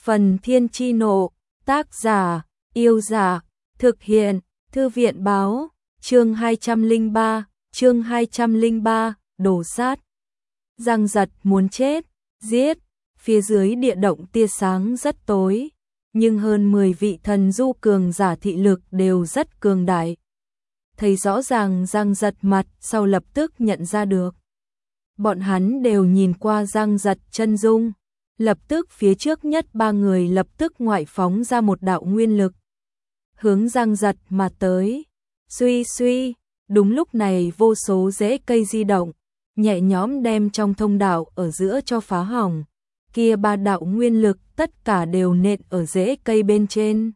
Phần Thiên Chi Nộ, tác giả, Yêu Giả, thực hiện, Thư viện Báo, chương 203, đổ sát. Giang Giật muốn chết, giết, phía dưới địa động tia sáng rất tối, nhưng hơn 10 vị thần du cường giả thị lực đều rất cường đại. Thấy rõ ràng Giang Giật mặt sau lập tức nhận ra được. Bọn hắn đều nhìn qua Giang Giật chân dung, lập tức phía trước nhất ba người lập tức ngoại phóng ra một đạo nguyên lực. Hướng Giang Giật mà tới, suy suy, đúng lúc này vô số rễ cây di động, nhẹ nhõm đem trong thông đạo ở giữa cho phá hỏng. Kia ba đạo nguyên lực tất cả đều nện ở rễ cây bên trên,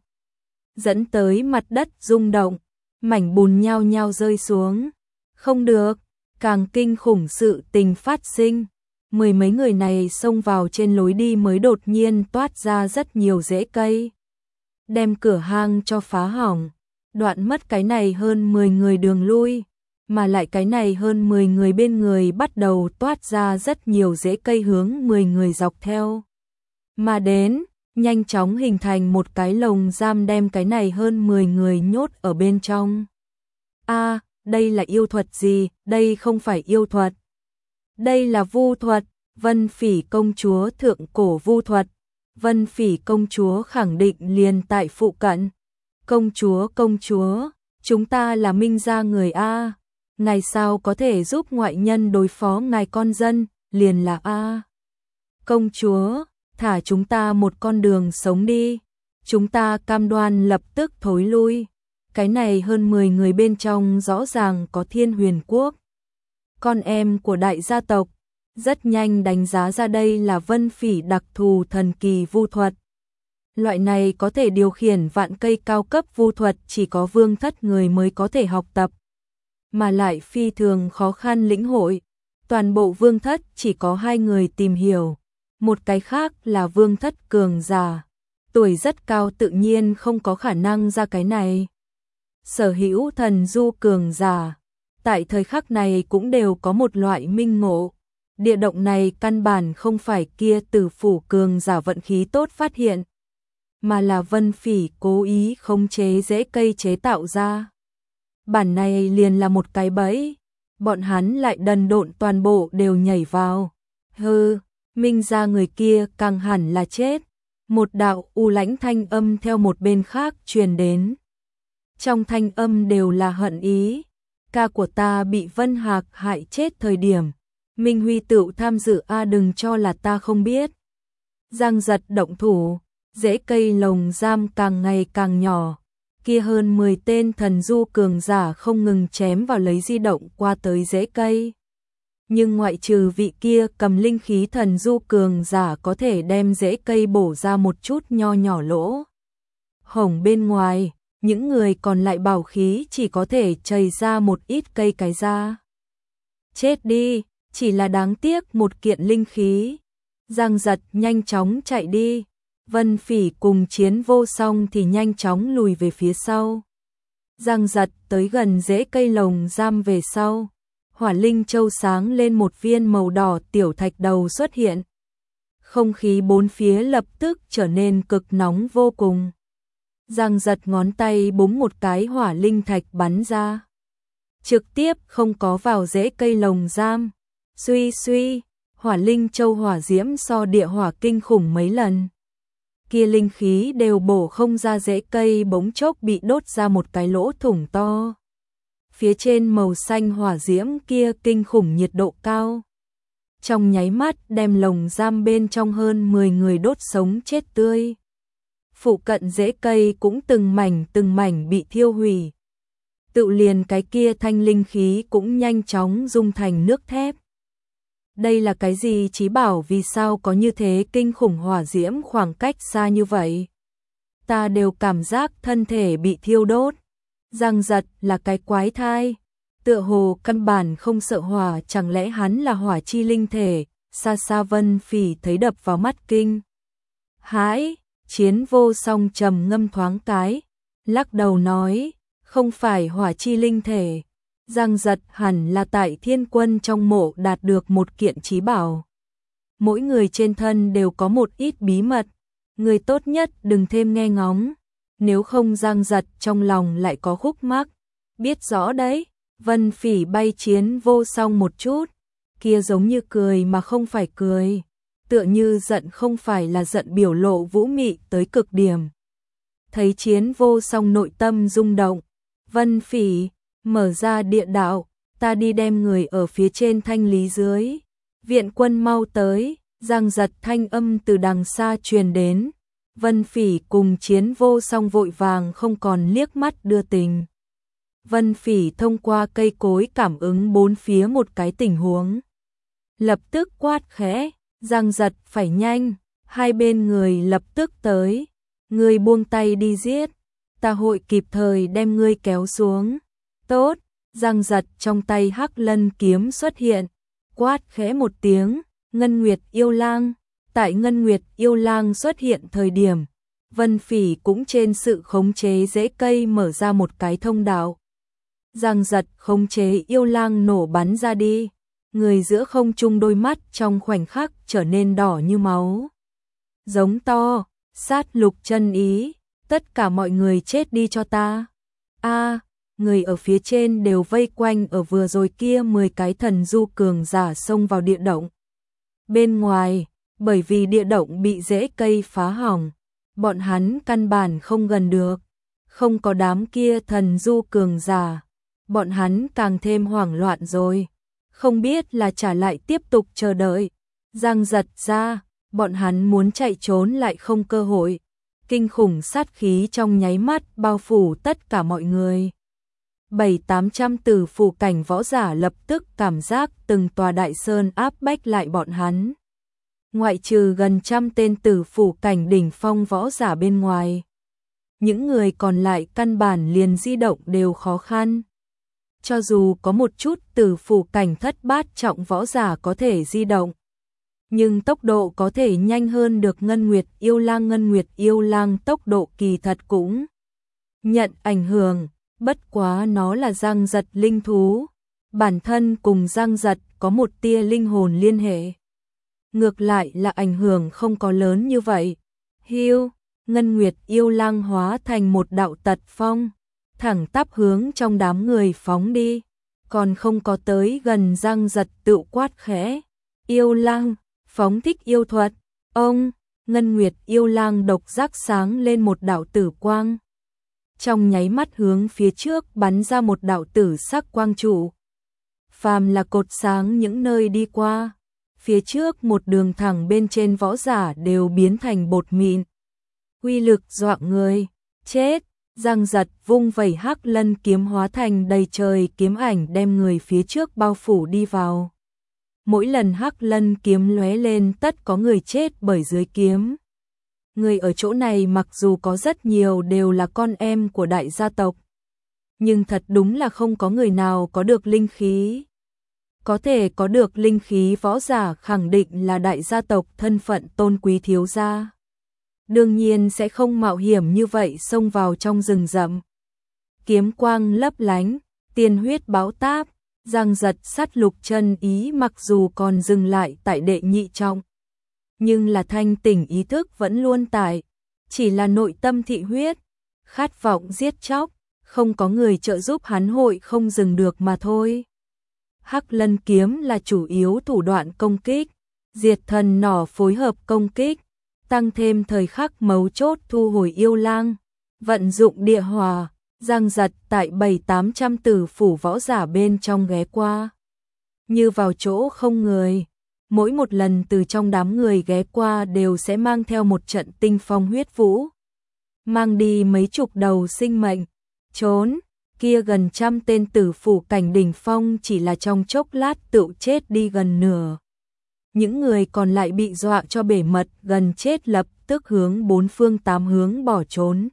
dẫn tới mặt đất rung động, mảnh bùn nhao nhao rơi xuống. Không được, càng kinh khủng sự tình phát sinh. Mười mấy người này xông vào trên lối đi mới đột nhiên toát ra rất nhiều rễ cây, đem cửa hang cho phá hỏng, đoạn mất cái này hơn 10 người đường lui, mà lại cái này hơn 10 người bên người bắt đầu toát ra rất nhiều rễ cây hướng 10 người dọc theo mà đến, nhanh chóng hình thành một cái lồng giam đem cái này hơn 10 người nhốt ở bên trong. A, đây là yêu thuật gì? Đây không phải yêu thuật. Đây là vu thuật, Vân Phỉ công chúa thượng cổ vu thuật. Vân Phỉ công chúa khẳng định liền tại phụ cận. Công chúa, chúng ta là Minh gia người A. Ngài sao có thể giúp ngoại nhân đối phó ngài con dân, liền là A. Công chúa, thả chúng ta một con đường sống đi. Chúng ta cam đoan lập tức thối lui. Cái này hơn 10 người bên trong rõ ràng có Thiên Huyền Quốc, con em của đại gia tộc, rất nhanh đánh giá ra đây là Vân Phỉ đặc thù thần kỳ vu thuật. Loại này có thể điều khiển vạn cây cao cấp vu thuật chỉ có vương thất người mới có thể học tập, mà lại phi thường khó khăn lĩnh hội. Toàn bộ vương thất chỉ có 2 người tìm hiểu, một cái khác là vương thất cường giả, tuổi rất cao tự nhiên không có khả năng ra cái này. Sở hữu thần du cường giả tại thời khắc này cũng đều có một loại minh ngộ. Địa động này căn bản không phải kia Tử phủ cường giả vận khí tốt phát hiện, mà là Vân Phỉ cố ý khống chế rễ cây chế tạo ra. Bản này liền là một cái bẫy, bọn hắn lại đần độn toàn bộ đều nhảy vào. Hừ, Minh gia người kia càng hẳn là chết. Một đạo u lãnh thanh âm theo một bên khác truyền đến. Trong thanh âm đều là hận ý. Ca của ta bị Vân Hạc hại chết thời điểm, Minh Huy tựu tham dự a, đừng cho là ta không biết. Giang Giật động thủ, rễ cây lồng giam càng ngày càng nhỏ, kia hơn 10 tên thần du cường giả không ngừng chém vào lấy di động qua tới rễ cây. Nhưng ngoại trừ vị kia cầm linh khí thần du cường giả có thể đem rễ cây bổ ra một chút nho nhỏ lỗ hổng bên ngoài, những người còn lại bảo khí chỉ có thể chảy ra một ít cây cái ra. Chết đi, chỉ là đáng tiếc một kiện linh khí. Giang Giật nhanh chóng chạy đi, Vân Phỉ cùng Chiến Vô Song thì nhanh chóng lùi về phía sau. Giang Giật tới gần rễ cây lồng giam về sau, Hỏa Linh Châu sáng lên một viên màu đỏ tiểu thạch đầu xuất hiện. Không khí bốn phía lập tức trở nên cực nóng vô cùng. Giang Giật ngón tay búng một cái hỏa linh thạch bắn ra, trực tiếp không có vào rễ cây lồng giam. Suy suy, Hỏa Linh Châu hỏa diễm so địa hỏa kinh khủng mấy lần. Kia linh khí đều bổ không ra, rễ cây bỗng chốc bị đốt ra một cái lỗ thủng to. Phía trên màu xanh hỏa diễm kia kinh khủng nhiệt độ cao, trong nháy mắt đem lồng giam bên trong hơn 10 người đốt sống chết tươi. Phụ cận rễ cây cũng từng mảnh bị thiêu hủy. Tự liền cái kia thanh linh khí cũng nhanh chóng dung thành nước thép. Đây là cái gì chí bảo, vì sao có như thế kinh khủng hỏa diễm khoảng cách xa như vậy? Ta đều cảm giác thân thể bị thiêu đốt. Giang Giật là cái quái thai, tựa hồ căn bản không sợ hỏa, chẳng lẽ hắn là hỏa chi linh thể? Xa xa Vân Phỉ thấy đập vào mắt kinh hãi. Chiến Vô Song trầm ngâm thoáng cái, lắc đầu nói, không phải hỏa chi linh thể. Giang Giật hẳn là tại Thiên Quân trong mộ đạt được một kiện chí bảo. Mỗi người trên thân đều có một ít bí mật, Người tốt nhất đừng thêm nghe ngóng, nếu không Giang Giật trong lòng lại có khúc mắc. Biết rõ đấy, Vân Phỉ bay Chiến Vô Song một chút, kia giống như cười mà không phải cười, tựa như giận không phải là giận, biểu lộ vũ mị tới cực điểm. Thấy Chiến Vô Song nội tâm rung động, Vân Phỉ, mở ra địa đạo, ta đi đem người ở phía trên thanh lý dưới. Viện quân mau tới, Giang Giật thanh âm từ đằng xa truyền đến. Vân Phỉ cùng Chiến Vô Song vội vàng không còn liếc mắt đưa tình. Vân Phỉ thông qua cây cối cảm ứng bốn phía một cái tình huống. Lập tức quát khẽ, Giang Giật phải nhanh, hai bên người lập tức tới. Ngươi buông tay đi giết, ta hội kịp thời đem ngươi kéo xuống. Tốt, Giang Giật trong tay Hắc Lân kiếm xuất hiện, quát khẽ một tiếng, Ngân Nguyệt yêu lang. Tại Ngân Nguyệt yêu lang xuất hiện thời điểm, Vân Phỉ cũng trên sự khống chế rễ cây mở ra một cái thông đạo. Giang Giật khống chế yêu lang nổ bắn ra đi, người giữa không trung đôi mắt trong khoảnh khắc trở nên đỏ như máu. Giống to, sát lục chân ý, tất cả mọi người chết đi cho ta. A, người ở phía trên đều vây quanh ở vừa rồi kia 10 cái thần du cường giả xông vào địa động. Bên ngoài, bởi vì địa động bị rễ cây phá hỏng, bọn hắn căn bản không gần được, không có đám kia thần du cường giả, bọn hắn càng thêm hoảng loạn rồi, không biết là trả lại tiếp tục chờ đợi. Giang Giật ra, bọn hắn muốn chạy trốn lại không cơ hội, kinh khủng sát khí trong nháy mắt bao phủ tất cả mọi người. 700-800 tử phủ cảnh võ giả lập tức cảm giác từng tòa đại sơn áp bách lại bọn hắn. Ngoại trừ gần 100 tên tử phủ cảnh đỉnh phong võ giả bên ngoài, những người còn lại căn bản liền di động đều khó khăn. Cho dù có một chút tử phủ cảnh thất bát trọng võ giả có thể di động, nhưng tốc độ có thể nhanh hơn được Ngân Nguyệt yêu lang. Ngân Nguyệt yêu lang tốc độ kỳ thật cũng nhận ảnh hưởng, bất quá nó là Giang Giật linh thú, bản thân cùng Giang Giật có một tia linh hồn liên hệ. Ngược lại là ảnh hưởng không có lớn như vậy. Hiu, Ngân Nguyệt yêu lang hóa thành một đạo tật phong, thẳng tắp hướng trong đám người phóng đi, còn không có tới gần Giang Giật tự quát khẽ, yêu lang, phóng thích yêu thuật. Ông, Ngân Nguyệt yêu lang độc giác sáng lên một đạo tử quang, trong nháy mắt hướng phía trước bắn ra một đạo tử sắc quang trụ. Phàm là cột sáng những nơi đi qua, phía trước một đường thẳng bên trên võ giả đều biến thành bột mịn. Uy lực dọa người, chết. Giang Giật vung vẩy Hắc Lân kiếm hóa thành đầy trời kiếm ảnh đem người phía trước bao phủ đi vào. Mỗi lần Hắc Lân kiếm lóe lên tất có người chết bởi dưới kiếm. Người ở chỗ này mặc dù có rất nhiều đều là con em của đại gia tộc, nhưng thật đúng là không có người nào có được linh khí. Có thể có được linh khí võ giả khẳng định là đại gia tộc thân phận tôn quý thiếu gia. Đương nhiên sẽ không mạo hiểm như vậy xông vào trong rừng rậm. Kiếm quang lấp lánh, tiên huyết báo táp, Giang Giật sát lục chân ý mặc dù còn dừng lại tại đệ nhị trọng, nhưng là thanh tỉnh ý thức vẫn luôn tại, chỉ là nội tâm thị huyết, khát vọng giết chóc, không có người trợ giúp hắn hội không dừng được mà thôi. Hắc Lân kiếm là chủ yếu thủ đoạn công kích, diệt thần nỏ phối hợp công kích, tăng thêm thời khắc mấu chốt thu hồi yêu lang, vận dụng địa hỏa. Giang Giật tại 700-800 tử phủ võ giả bên trong ghé qua, như vào chỗ không người. Mỗi một lần từ trong đám người ghé qua đều sẽ mang theo một trận tinh phong huyết vũ, mang đi mấy chục đầu sinh mệnh. Trốn, kia gần 100 tên tử phủ cảnh đỉnh phong chỉ là trong chốc lát tựu chết đi gần nửa. Những người còn lại bị dọa cho bể mật gần chết lập tức hướng bốn phương tám hướng bỏ trốn.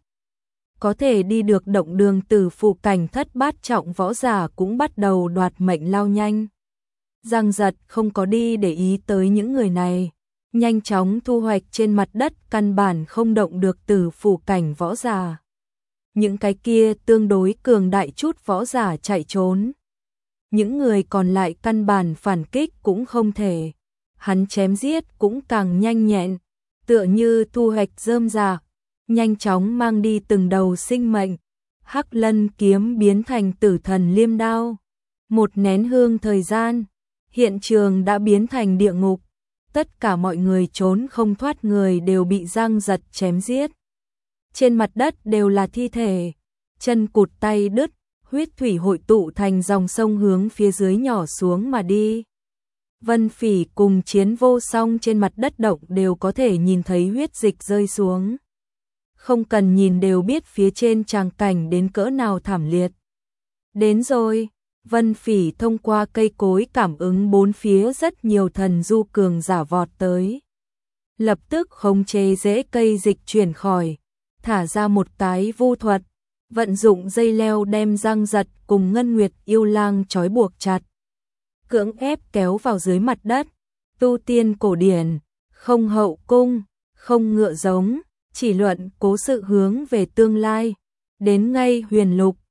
Có thể đi được động đường tử phủ cảnh thất bát trọng võ giả cũng bắt đầu đoạt mệnh lao nhanh. Giang Giật không có đi để ý tới những người này, nhanh chóng thu hoạch trên mặt đất căn bản không động được tử phủ cảnh võ giả. Những cái kia tương đối cường đại chút võ giả chạy trốn. Những người còn lại căn bản phản kích cũng không thể. Hắn chém giết cũng càng nhanh nhẹn, tựa như thu hoạch rơm rạ, nhanh chóng mang đi từng đầu sinh mệnh. Hắc Lân kiếm biến thành Tử Thần Liêm đao. Một nén hương thời gian, hiện trường đã biến thành địa ngục. Tất cả mọi người trốn không thoát, người đều bị Giang Giật chém giết. Trên mặt đất đều là thi thể, chân cụt tay đứt, huyết thủy hội tụ thành dòng sông hướng phía dưới nhỏ xuống mà đi. Vân Phỉ cùng Chiến Vô Song trên mặt đất động đều có thể nhìn thấy huyết dịch rơi xuống. Không cần nhìn đều biết phía trên tràng cảnh đến cỡ nào thảm liệt. Đến rồi, Vân Phỉ thông qua cây cối cảm ứng bốn phía rất nhiều thần du cường giả vọt tới. Lập tức khống chế rễ cây dịch chuyển khỏi, thả ra một cái vu thuật, vận dụng dây leo đem Giang Giật cùng Ngân Nguyệt yêu lang trói buộc chặt. Cưỡng ép kéo vào dưới mặt đất, tu tiên cổ điển, không hậu cung, không ngựa giống, chỉ luận cố sự hướng về tương lai, đến ngay huyền lục,